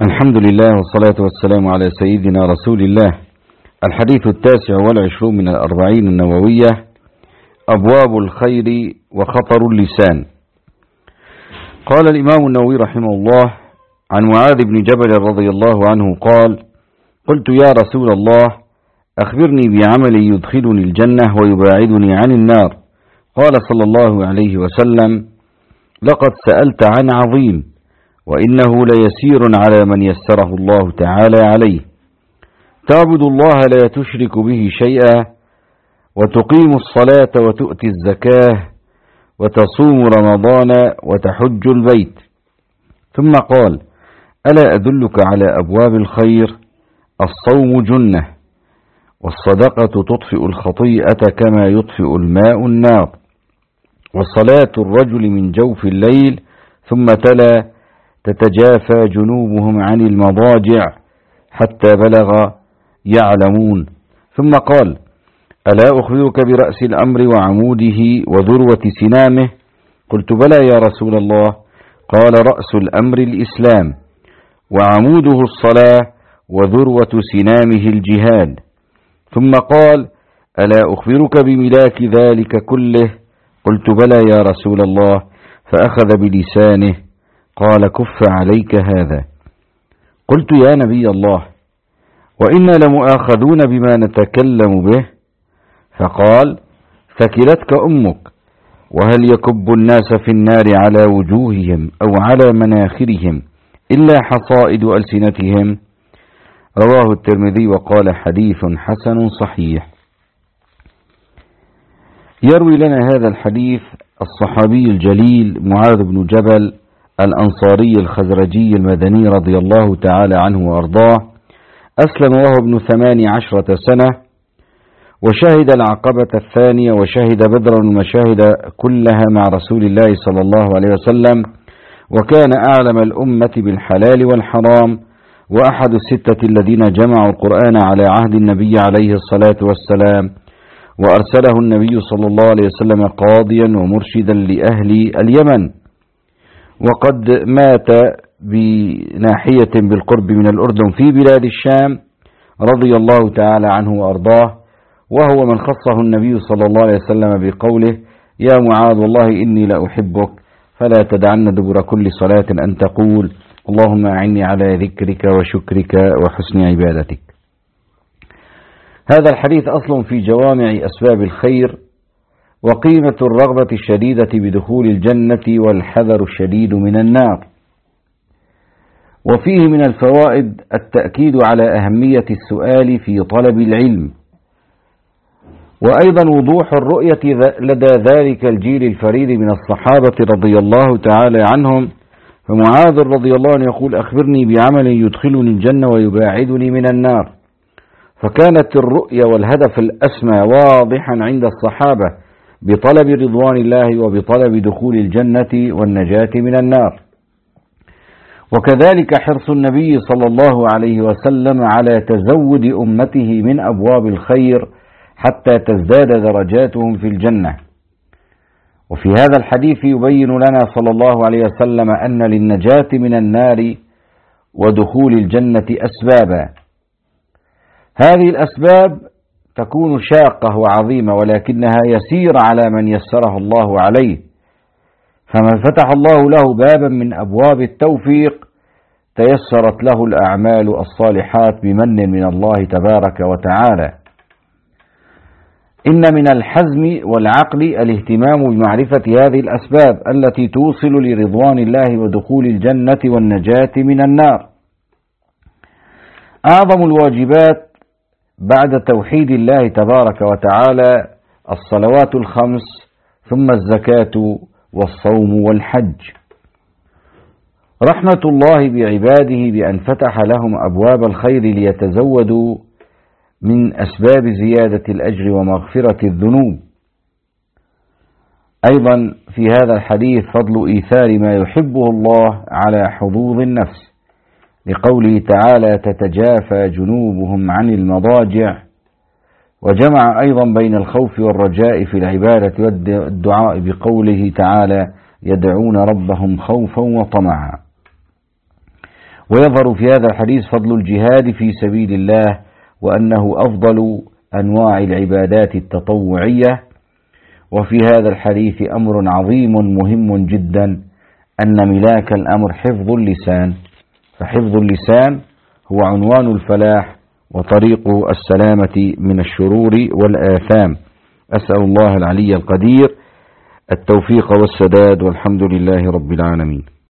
الحمد لله والصلاة والسلام على سيدنا رسول الله. الحديث 29 من 40 النووية: أبواب الخير وخطر اللسان. قال الإمام النووي رحمه الله عن معاذ بن جبل رضي الله عنه قال: قلت يا رسول الله أخبرني بعمل يدخلني الجنة ويباعدني عن النار. قال صلى الله عليه وسلم: لقد سألت عن عظيم، وإنه ليسير على من يسره الله تعالى عليه. تعبد الله لا تشرك به شيئا، وتقيم الصلاة وتؤتي الزكاة، وتصوم رمضان، وتحج البيت. ثم قال: ألا أدلك على أبواب الخير؟ الصوم جنة، والصدقة تطفئ الخطيئة كما يطفئ الماء النار، وصلاة الرجل من جوف الليل. ثم تلا: تتجافى جنوبهم عن المضاجع حتى بلغ يعلمون. ثم قال: ألا أخبرك برأس الأمر وعموده وذروة سنامه؟ قلت بلى يا رسول الله. قال: رأس الأمر الإسلام، وعموده الصلاة، وذروة سنامه الجهاد. ثم قال: ألا أخبرك بملاك ذلك كله؟ قلت بلى يا رسول الله. فأخذ بلسانه قال: كف عليك هذا. قلت يا نبي الله، وإنا لمؤاخذون بما نتكلم به؟ فقال: ثكلتك أمك، وهل يكب الناس في النار على وجوههم أو على مناخرهم إلا حصائد ألسنتهم؟ رواه الترمذي وقال: حديث حسن صحيح. يروي لنا هذا الحديث الصحابي الجليل معاذ بن جبل الأنصاري الخزرجي المدني رضي الله تعالى عنه وأرضاه. أسلم وهو ابن 18 سنة، وشهد العقبة الثانية، وشهد بدرا المشاهد كلها مع رسول الله صلى الله عليه وسلم، وكان أعلم الأمة بالحلال والحرام، وأحد الستة الذين جمعوا القرآن على عهد النبي عليه الصلاة والسلام، وأرسله النبي صلى الله عليه وسلم قاضيا ومرشدا لأهل اليمن، وقد مات بناحية بالقرب من الأردن في بلاد الشام رضي الله تعالى عنه وأرضاه. وهو من خصه النبي صلى الله عليه وسلم بقوله: يا معاذ والله إني لأحبك، فلا تدعن دبر كل صلاة أن تقول: اللهم أعني على ذكرك وشكرك وحسن عبادتك. هذا الحديث أصل في جوامع أسباب الخير، وقيمة الرغبة الشديدة بدخول الجنة والحذر الشديد من النار. وفيه من الفوائد التأكيد على أهمية السؤال في طلب العلم، وأيضا وضوح الرؤية لدى ذلك الجيل الفريد من الصحابة رضي الله تعالى عنهم. فمعاذ رضي الله عنه يقول: أخبرني بعمل يدخلني الجنة ويباعدني من النار. فكانت الرؤية والهدف الأسمى واضحا عند الصحابة بطلب رضوان الله وبطلب دخول الجنة والنجاة من النار. وكذلك حرص النبي صلى الله عليه وسلم على تزود أمته من أبواب الخير حتى تزداد درجاتهم في الجنة. وفي هذا الحديث يبين لنا صلى الله عليه وسلم أن للنجاة من النار ودخول الجنة أسبابا. هذه الأسباب تكون شاقة وعظيمة، ولكنها يسير على من يسره الله عليه. فمن فتح الله له بابا من أبواب التوفيق تيسرت له الأعمال الصالحات بمن من الله تبارك وتعالى. إن من الحزم والعقل الاهتمام بمعرفة هذه الأسباب التي توصل لرضوان الله ودخول الجنة والنجاة من النار. أعظم الواجبات بعد توحيد الله تبارك وتعالى الصلوات الخمس، ثم الزكاة والصوم والحج. رحمة الله بعباده بأن فتح لهم أبواب الخير ليتزودوا من أسباب زيادة الأجر ومغفرة الذنوب. أيضا في هذا الحديث فضل إيثار ما يحبه الله على حظوظ النفس، لقوله تعالى: تتجافى جنوبهم عن المضاجع. وجمع أيضا بين الخوف والرجاء في العبادة والدعاء بقوله تعالى: يدعون ربهم خوفا وطمعا. ويظهر في هذا الحديث فضل الجهاد في سبيل الله، وأنه أفضل أنواع العبادات التطوعية. وفي هذا الحديث أمر عظيم مهم جدا، أن ملاك الأمر حفظ اللسان، فحفظ اللسان هو عنوان الفلاح وطريق السلامة من الشرور والآثام. أسأل الله العلي القدير التوفيق والسداد، والحمد لله رب العالمين.